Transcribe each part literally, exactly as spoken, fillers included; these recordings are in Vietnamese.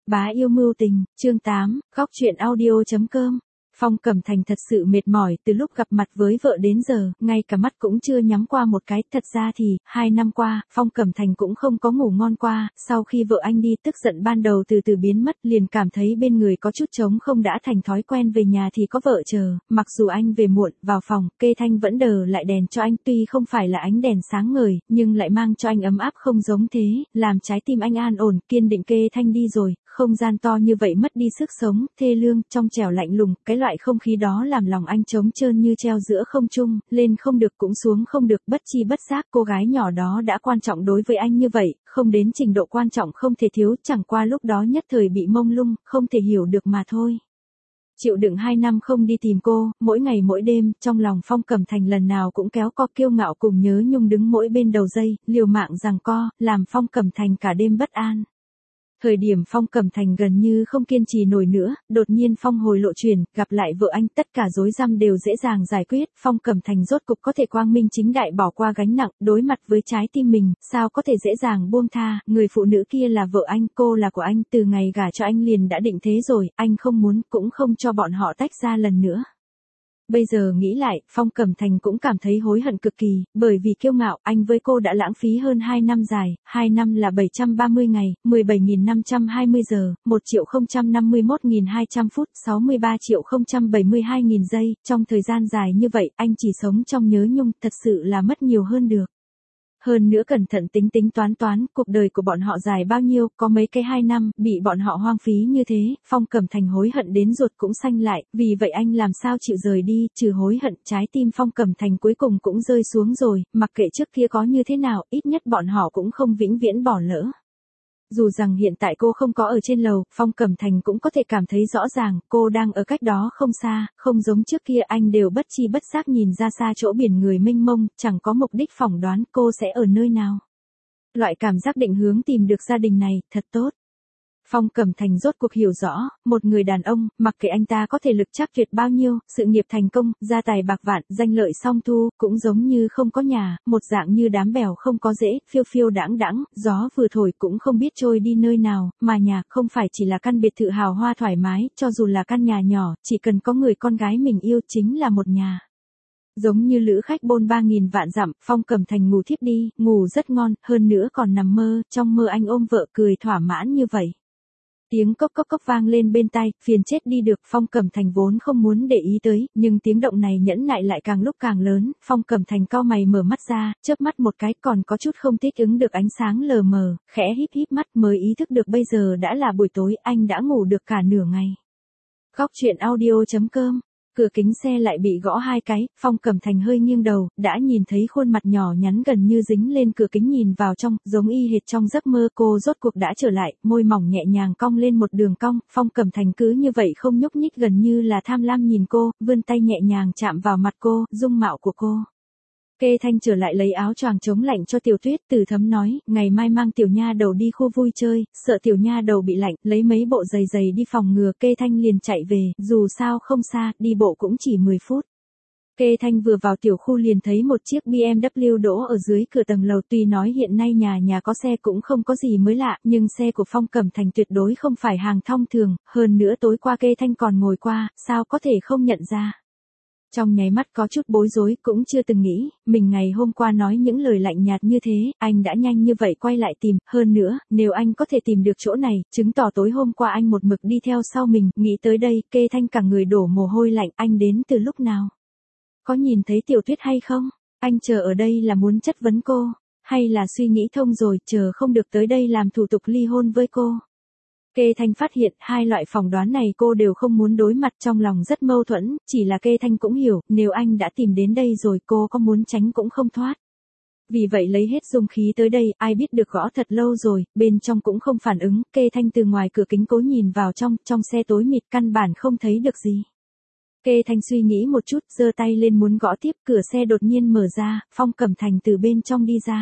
Bá yêu mưu tình, chương tám, góc truyện audio.com. Phong Cẩm Thành thật sự mệt mỏi từ lúc gặp mặt với vợ đến giờ, ngay cả mắt cũng chưa nhắm qua một cái. Thật ra thì, hai năm qua, Phong Cẩm Thành cũng không có ngủ ngon qua, sau khi vợ anh đi tức giận ban đầu từ từ biến mất liền cảm thấy bên người có chút trống không, đã thành thói quen về nhà thì có vợ chờ. Mặc dù anh về muộn, vào phòng, Kê Thanh vẫn đờ lại đèn cho anh, tuy không phải là ánh đèn sáng ngời, nhưng lại mang cho anh ấm áp không giống thế, làm trái tim anh an ổn, kiên định. Kê Thanh đi rồi, không gian to như vậy mất đi sức sống, thê lương, trong trẻo lạnh lùng, cái loại không khí đó làm lòng anh trống trơn như treo giữa không trung, lên không được cũng xuống không được, bất chi bất giác cô gái nhỏ đó đã quan trọng đối với anh như vậy, không đến trình độ quan trọng không thể thiếu, chẳng qua lúc đó nhất thời bị mông lung, không thể hiểu được mà thôi. Chịu đựng hai năm không đi tìm cô, mỗi ngày mỗi đêm, trong lòng Phong Cẩm Thành lần nào cũng kéo co kiêu ngạo cùng nhớ nhung đứng mỗi bên đầu dây, liều mạng giằng co, làm Phong Cẩm Thành cả đêm bất an. Thời điểm Phong Cẩm Thành gần như không kiên trì nổi nữa, đột nhiên Phong hồi lộ chuyển, gặp lại vợ anh, tất cả rối rắm đều dễ dàng giải quyết, Phong Cẩm Thành rốt cục có thể quang minh chính đại bỏ qua gánh nặng, đối mặt với trái tim mình, sao có thể dễ dàng buông tha, người phụ nữ kia là vợ anh, cô là của anh, từ ngày gả cho anh liền đã định thế rồi, anh không muốn, cũng không cho bọn họ tách ra lần nữa. Bây giờ nghĩ lại, Phong Cẩm Thành cũng cảm thấy hối hận cực kỳ, bởi vì kiêu ngạo, anh với cô đã lãng phí hơn hai năm dài, hai năm là bảy trăm ba mươi ngày, mười bảy nghìn năm trăm hai mươi giờ, một triệu không trăm năm mươi mốt nghìn hai trăm phút, sáu mươi ba triệu không trăm bảy mươi hai nghìn giây, trong thời gian dài như vậy, anh chỉ sống trong nhớ nhung, thật sự là mất nhiều hơn được. Hơn nữa cẩn thận tính tính toán toán, cuộc đời của bọn họ dài bao nhiêu, có mấy cái hai năm, bị bọn họ hoang phí như thế, Phong Cẩm Thành hối hận đến ruột cũng xanh lại, vì vậy anh làm sao chịu rời đi, trừ hối hận, trái tim Phong Cẩm Thành cuối cùng cũng rơi xuống rồi, mặc kệ trước kia có như thế nào, ít nhất bọn họ cũng không vĩnh viễn bỏ lỡ. Dù rằng hiện tại cô không có ở trên lầu, Phong Cẩm Thành cũng có thể cảm thấy rõ ràng, cô đang ở cách đó không xa, không giống trước kia anh đều bất chi bất giác nhìn ra xa chỗ biển người mênh mông, chẳng có mục đích phỏng đoán cô sẽ ở nơi nào. Loại cảm giác định hướng tìm được gia đình này, thật tốt. Phong Cẩm Thành rốt cuộc hiểu rõ, một người đàn ông, mặc kệ anh ta có thể lực chắc tuyệt bao nhiêu, sự nghiệp thành công, gia tài bạc vạn, danh lợi song thu, cũng giống như không có nhà, một dạng như đám bèo không có rễ, phiêu phiêu đãng đãng, gió vừa thổi cũng không biết trôi đi nơi nào, mà nhà không phải chỉ là căn biệt thự hào hoa thoải mái, cho dù là căn nhà nhỏ, chỉ cần có người con gái mình yêu chính là một nhà. Giống như lữ khách bôn ba nghìn vạn dặm, Phong Cẩm Thành ngủ thiếp đi, ngủ rất ngon, hơn nữa còn nằm mơ, trong mơ anh ôm vợ cười thỏa mãn như vậy. Tiếng cốc cốc cốc vang lên bên tai, phiền chết đi được, Phong Cẩm Thành vốn không muốn để ý tới, nhưng tiếng động này nhẫn nại lại càng lúc càng lớn, Phong Cẩm Thành cau mày mở mắt ra, chớp mắt một cái, còn có chút không thích ứng được ánh sáng lờ mờ, khẽ híp híp mắt mới ý thức được bây giờ đã là buổi tối, anh đã ngủ được cả nửa ngày. Góc truyện audio.com. Cửa kính xe lại bị gõ hai cái, Phong Cẩm Thành hơi nghiêng đầu, đã nhìn thấy khuôn mặt nhỏ nhắn gần như dính lên cửa kính nhìn vào trong, giống y hệt trong giấc mơ. Cô rốt cuộc đã trở lại, môi mỏng nhẹ nhàng cong lên một đường cong, Phong Cẩm Thành cứ như vậy không nhúc nhích, gần như là tham lam nhìn cô, vươn tay nhẹ nhàng chạm vào mặt cô, dung mạo của cô. Kê Thanh trở lại lấy áo choàng chống lạnh cho Tiểu Tuyết, Từ Thấm nói, ngày mai mang tiểu nha đầu đi khu vui chơi, sợ tiểu nha đầu bị lạnh, lấy mấy bộ giày giày đi phòng ngừa. Kê Thanh liền chạy về, dù sao không xa, đi bộ cũng chỉ mười phút. Kê Thanh vừa vào tiểu khu liền thấy một chiếc bê em vê đỗ ở dưới cửa tầng lầu, tuy nói hiện nay nhà nhà có xe cũng không có gì mới lạ, nhưng xe của Phong Cẩm Thành tuyệt đối không phải hàng thông thường, hơn nữa tối qua Kê Thanh còn ngồi qua, sao có thể không nhận ra. Trong nháy mắt có chút bối rối, cũng chưa từng nghĩ, mình ngày hôm qua nói những lời lạnh nhạt như thế, anh đã nhanh như vậy quay lại tìm, hơn nữa, nếu anh có thể tìm được chỗ này, chứng tỏ tối hôm qua anh một mực đi theo sau mình, nghĩ tới đây, Kê Thanh cả người đổ mồ hôi lạnh, anh đến từ lúc nào? Có nhìn thấy Tiểu Tuyết hay không? Anh chờ ở đây là muốn chất vấn cô, hay là suy nghĩ thông rồi, chờ không được tới đây làm thủ tục ly hôn với cô? Kê Thanh phát hiện hai loại phỏng đoán này cô đều không muốn đối mặt, trong lòng rất mâu thuẫn, chỉ là Kê Thanh cũng hiểu, nếu anh đã tìm đến đây rồi cô có muốn tránh cũng không thoát. Vì vậy lấy hết dung khí tới đây, ai biết được gõ thật lâu rồi, bên trong cũng không phản ứng, Kê Thanh từ ngoài cửa kính cố nhìn vào trong, trong xe tối mịt căn bản không thấy được gì. Kê Thanh suy nghĩ một chút, giơ tay lên muốn gõ tiếp, cửa xe đột nhiên mở ra, Phong Cẩm Thành từ bên trong đi ra.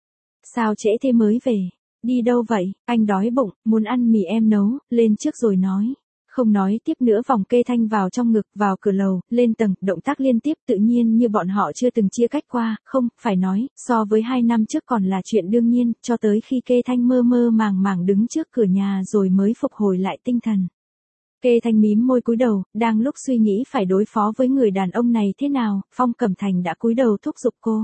Sao trễ thế mới về? Đi đâu vậy? Anh đói bụng, muốn ăn mì em nấu, lên trước rồi nói. không nói tiếp nữa vòng kê thanh vào trong ngực, vào cửa lầu, lên tầng, động tác liên tiếp tự nhiên như bọn họ chưa từng chia cách qua, không, phải nói, so với hai năm trước còn là chuyện đương nhiên, cho tới khi kê thanh mơ mơ màng màng đứng trước cửa nhà rồi mới phục hồi lại tinh thần. Kê thanh mím môi cúi đầu, đang lúc suy nghĩ phải đối phó với người đàn ông này thế nào, Phong Cẩm Thành đã cúi đầu thúc giục cô.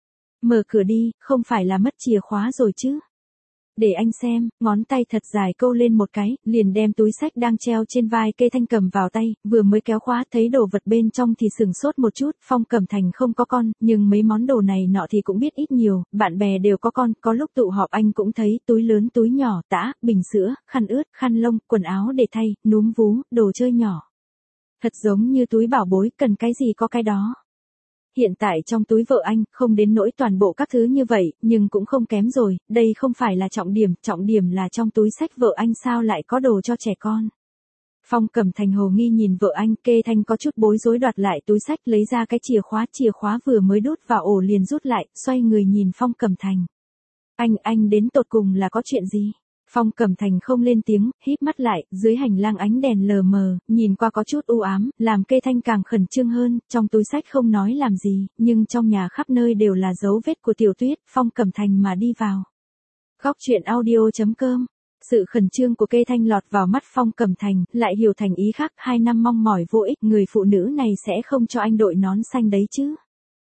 Mở cửa đi, không phải là mất chìa khóa rồi chứ. Để anh xem, ngón tay thật dài câu lên một cái, liền đem túi xách đang treo trên vai Kê Thanh cầm vào tay, vừa mới kéo khóa thấy đồ vật bên trong thì sừng sốt một chút, Phong Cẩm Thành không có con, nhưng mấy món đồ này nọ thì cũng biết ít nhiều, bạn bè đều có con, có lúc tụ họp anh cũng thấy túi lớn túi nhỏ, tã, bình sữa, khăn ướt, khăn lông, quần áo để thay, núm vú, đồ chơi nhỏ. Thật giống như túi bảo bối, cần cái gì có cái đó. Hiện tại trong túi vợ anh, không đến nỗi toàn bộ các thứ như vậy, nhưng cũng không kém rồi, đây không phải là trọng điểm, trọng điểm là trong túi xách vợ anh sao lại có đồ cho trẻ con. Phong Cẩm Thành hồ nghi nhìn vợ anh, Kê Thanh có chút bối rối đoạt lại túi xách lấy ra cái chìa khóa, chìa khóa vừa mới đút vào ổ liền rút lại, xoay người nhìn Phong Cẩm Thành. Anh, anh đến tột cùng là có chuyện gì? Phong Cẩm Thành không lên tiếng, híp mắt lại, dưới hành lang ánh đèn lờ mờ, nhìn qua có chút u ám, làm Kê Thanh càng khẩn trương hơn, trong túi xách không nói làm gì, nhưng trong nhà khắp nơi đều là dấu vết của Tiểu Tuyết, Phong Cẩm Thành mà đi vào. Góc truyện audio chấm com. Sự khẩn trương của Kê Thanh lọt vào mắt Phong Cẩm Thành, lại hiểu thành ý khác, hai năm mong mỏi vô ích, người phụ nữ này sẽ không cho anh đội nón xanh đấy chứ.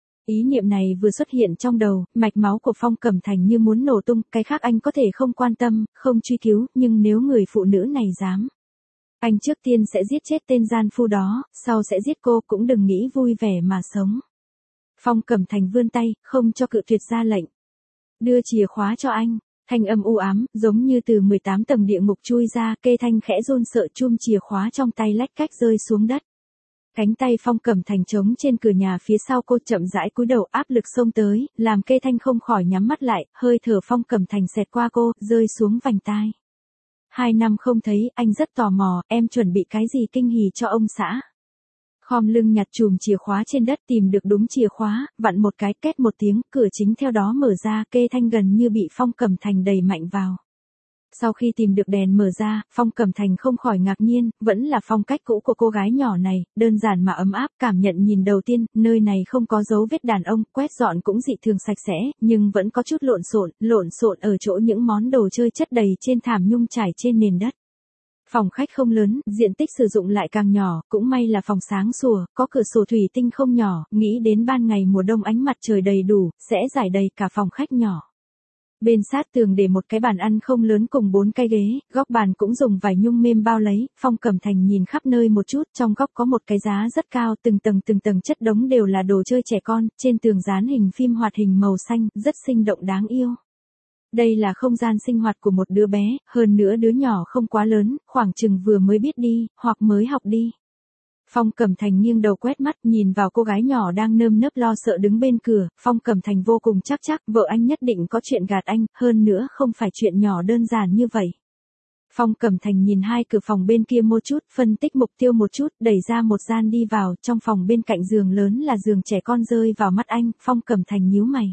Ý niệm này vừa xuất hiện trong đầu, mạch máu của Phong Cẩm Thành như muốn nổ tung, cái khác anh có thể không quan tâm, không truy cứu, nhưng nếu người phụ nữ này dám. Anh trước tiên sẽ giết chết tên gian phu đó, sau sẽ giết cô, cũng đừng nghĩ vui vẻ mà sống. Phong Cẩm Thành vươn tay, không cho cự tuyệt ra lệnh. Đưa chìa khóa cho anh, thanh âm u ám, giống như từ mười tám tầng địa ngục chui ra, Kê Thanh khẽ run sợ chum chìa khóa trong tay lách cách rơi xuống đất. Cánh tay Phong Cẩm Thành trống trên cửa nhà phía sau cô chậm rãi cúi đầu áp lực xông tới, làm Kê Thanh không khỏi nhắm mắt lại, hơi thở Phong Cẩm Thành xẹt qua cô, rơi xuống vành tai. Hai năm không thấy, anh rất tò mò, em chuẩn bị cái gì kinh hỉ cho ông xã. Khom lưng nhặt chùm chìa khóa trên đất tìm được đúng chìa khóa, vặn một cái két một tiếng, cửa chính theo đó mở ra, Kê Thanh gần như bị Phong Cẩm Thành đẩy mạnh vào. Sau khi tìm được đèn mở ra, Phong Cẩm Thành không khỏi ngạc nhiên, vẫn là phong cách cũ của cô gái nhỏ này, đơn giản mà ấm áp, cảm nhận nhìn đầu tiên, nơi này không có dấu vết đàn ông, quét dọn cũng dị thường sạch sẽ, nhưng vẫn có chút lộn xộn, lộn xộn ở chỗ những món đồ chơi chất đầy trên thảm nhung trải trên nền đất. Phòng khách không lớn, diện tích sử dụng lại càng nhỏ, cũng may là phòng sáng sủa, có cửa sổ thủy tinh không nhỏ, nghĩ đến ban ngày mùa đông ánh mặt trời đầy đủ, sẽ giải đầy cả phòng khách nhỏ. Bên sát tường để một cái bàn ăn không lớn cùng bốn cái ghế, góc bàn cũng dùng vải nhung mềm bao lấy, Phong Cẩm Thành nhìn khắp nơi một chút, trong góc có một cái giá rất cao, từng tầng từng tầng chất đống đều là đồ chơi trẻ con, trên tường dán hình phim hoạt hình màu xanh, rất sinh động đáng yêu. Đây là không gian sinh hoạt của một đứa bé, hơn nữa đứa nhỏ không quá lớn, khoảng chừng vừa mới biết đi, hoặc mới học đi. Phong Cẩm Thành nghiêng đầu quét mắt nhìn vào cô gái nhỏ đang nơm nớp lo sợ đứng bên cửa, Phong Cẩm Thành vô cùng chắc chắc vợ anh nhất định có chuyện gạt anh, hơn nữa không phải chuyện nhỏ đơn giản như vậy. Phong Cẩm Thành nhìn hai cửa phòng bên kia một chút, phân tích mục tiêu một chút, đẩy ra một gian đi vào, trong phòng bên cạnh giường lớn là giường trẻ con rơi vào mắt anh, Phong Cẩm Thành nhíu mày.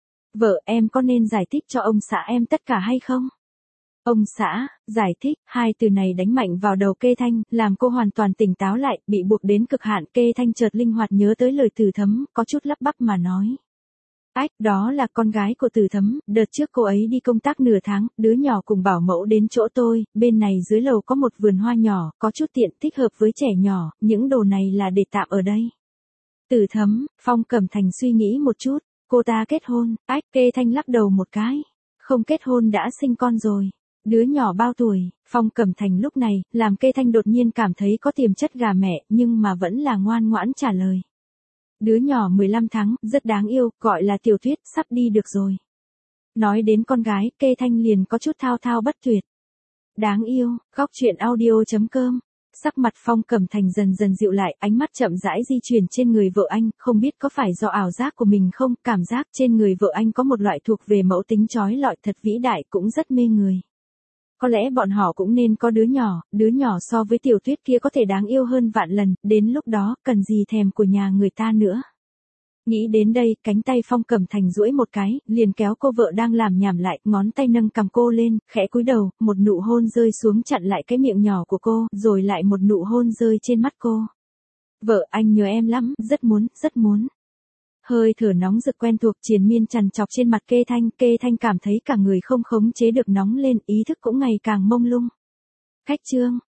Vợ em có nên giải thích cho ông xã em tất cả hay không? Ông xã, giải thích, hai từ này đánh mạnh vào đầu Kê Thanh, làm cô hoàn toàn tỉnh táo lại, bị buộc đến cực hạn, Kê Thanh chợt linh hoạt nhớ tới lời Từ Thấm, có chút lắp bắp mà nói. Ách, đó là con gái của Từ Thấm, đợt trước cô ấy đi công tác nửa tháng, đứa nhỏ cùng bảo mẫu đến chỗ tôi, bên này dưới lầu có một vườn hoa nhỏ, có chút tiện, thích hợp với trẻ nhỏ, những đồ này là để tạm ở đây. Từ Thấm, Phong Cẩm Thành suy nghĩ một chút, cô ta kết hôn, ách, Kê Thanh lắc đầu một cái, không kết hôn đã sinh con rồi. Đứa nhỏ bao tuổi, Phong Cẩm Thành lúc này, làm Kê Thanh đột nhiên cảm thấy có tiềm chất gà mẹ, nhưng mà vẫn là ngoan ngoãn trả lời. Đứa nhỏ mười lăm tháng, rất đáng yêu, gọi là Tiểu Tuyết, sắp đi được rồi. Nói đến con gái, Kê Thanh liền có chút thao thao bất tuyệt. Đáng yêu, góc truyện audio chấm com. Sắc mặt Phong Cẩm Thành dần dần dịu lại, ánh mắt chậm rãi di chuyển trên người vợ anh, không biết có phải do ảo giác của mình không, cảm giác trên người vợ anh có một loại thuộc về mẫu tính trói lọi thật vĩ đại cũng rất mê người. Có lẽ bọn họ cũng nên có đứa nhỏ, đứa nhỏ so với Tiểu Tuyết kia có thể đáng yêu hơn vạn lần, đến lúc đó, cần gì thèm của nhà người ta nữa. Nghĩ đến đây, cánh tay Phong Cẩm Thành duỗi một cái, liền kéo cô vợ đang làm nhảm lại, ngón tay nâng cằm cô lên, khẽ cúi đầu, một nụ hôn rơi xuống chặn lại cái miệng nhỏ của cô, rồi lại một nụ hôn rơi trên mắt cô. Vợ, anh nhớ em lắm, rất muốn, rất muốn. Hơi thở nóng rực quen thuộc triền miên trằn trọc trên mặt Kê Thanh, Kê Thanh cảm thấy cả người không khống chế được nóng lên, ý thức cũng ngày càng mông lung. Khách trương,